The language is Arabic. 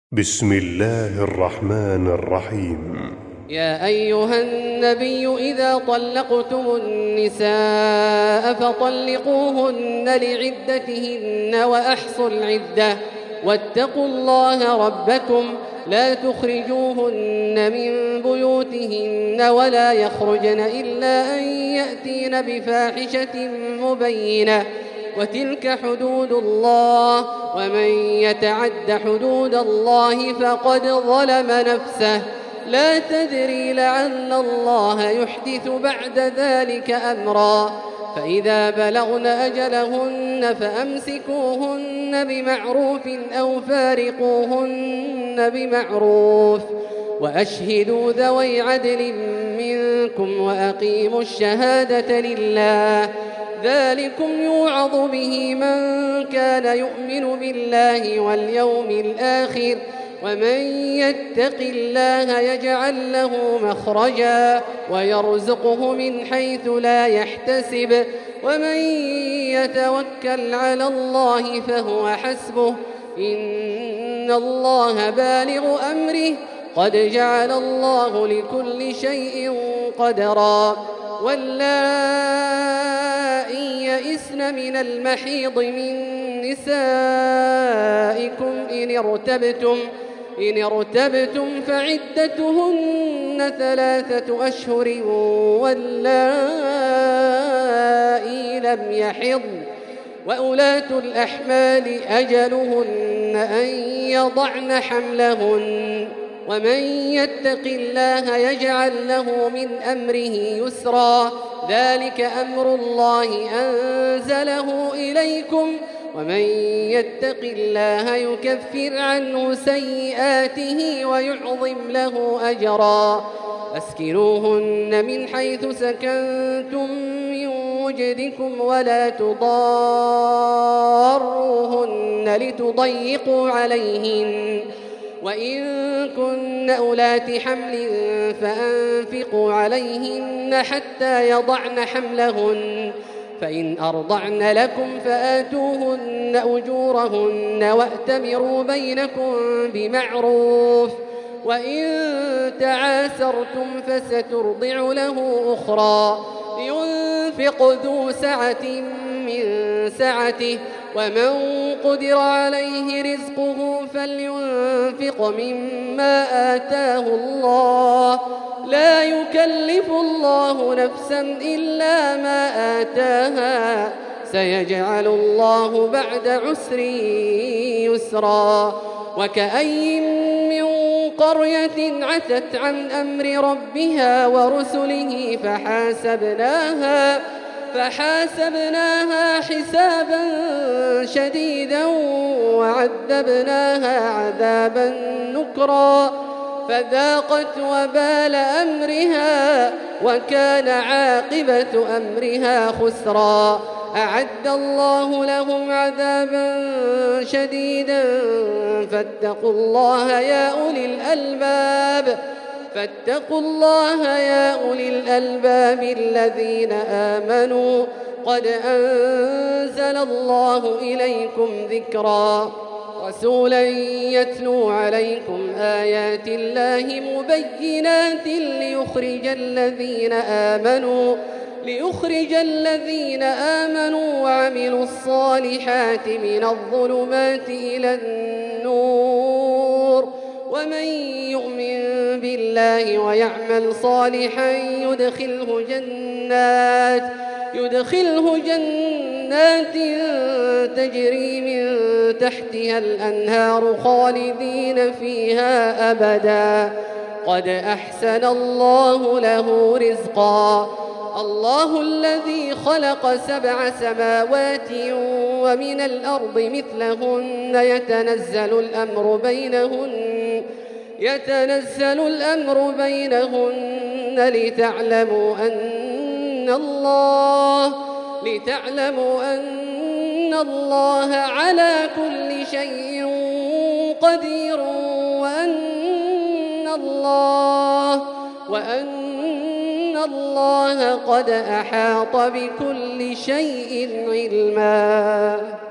بسم الله الرحمن الرحيم. يا أيها النبي إذا طلقتم النساء فطلقوهن لعدتهن وأحصوا العدة واتقوا الله ربكم لا تخرجوهن من بيوتهن ولا يخرجن إلا أن يأتين بفاحشة مبينة وتلك حدود الله ومن يتعد حدود الله فقد ظلم نفسه لا تدري لعل الله يحدث بعد ذلك أمرا فإذا بلغن أجلهن فأمسكوهن بمعروف أو فارقوهن بمعروف وأشهدوا ذوي عدل منكم وأقيموا الشهادة لله ذلكم يوعظ به من كان يؤمن بالله واليوم الآخر ومن يتق الله يجعل له مخرجا ويرزقه من حيث لا يحتسب ومن يتوكل على الله فهو حسبه إن الله بالغ أمره قد جعل الله لكل شيء قدرا واللائي يئسن من المحيض من نسائكم إن ارتبتم فعدتهن 3 أشهر واللائي لم يحضن وأولاة الأحمال أجلهن أن يضعن حملهن ومن يتق الله يجعل له من أمره يسرا ذلك أمر الله أنزله إليكم ومن يتق الله يكفر عنه سيئاته ويعظم له أجرا أسكنوهن من حيث سكنتم من وجدكم ولا تضاروهن لتضيقوا عليهن وإن كن أولات حمل فأنفقوا عليهن حتى يضعن حملهن فإن أرضعن لكم فآتوهن أجورهن وأتمروا بينكم بمعروف وإن تعاسرتم فسترضع له أخرى لينفق ذو سعة من سعته ومن قدر عليه رزقه فلينفق مما آتاه الله لا يكلف الله نفسا إلا ما آتاها سيجعل الله بعد عسر يسرا وكأي من قرية عتت عن أمر ربها ورسله فحاسبناها حسابا شديدا وعذبناها عذابا نكرا فذاقت وبال أمرها وكان عاقبة أمرها خسرا أعد الله لهم عذابا شديدا فاتقوا الله يا أولي الألباب الذين آمنوا قد أنزل الله إليكم ذكرا رسولا يتلو عليكم آيات الله مبينات ليخرج الذين آمنوا وعملوا الصالحات من الظلمات إلى النور ومن يؤمن بالله ويعمل صالحا يدخله جنات تجري من تحتها الأنهار خالدين فيها أبدا قد أحسن الله له رزقا الله الذي خلق 7 سماوات ومن الأرض مثلهن يتنزل الأمر بينهن لتعلموا أن الله على كل شيء قدير وأن الله قد أحاط بكل شيء علما.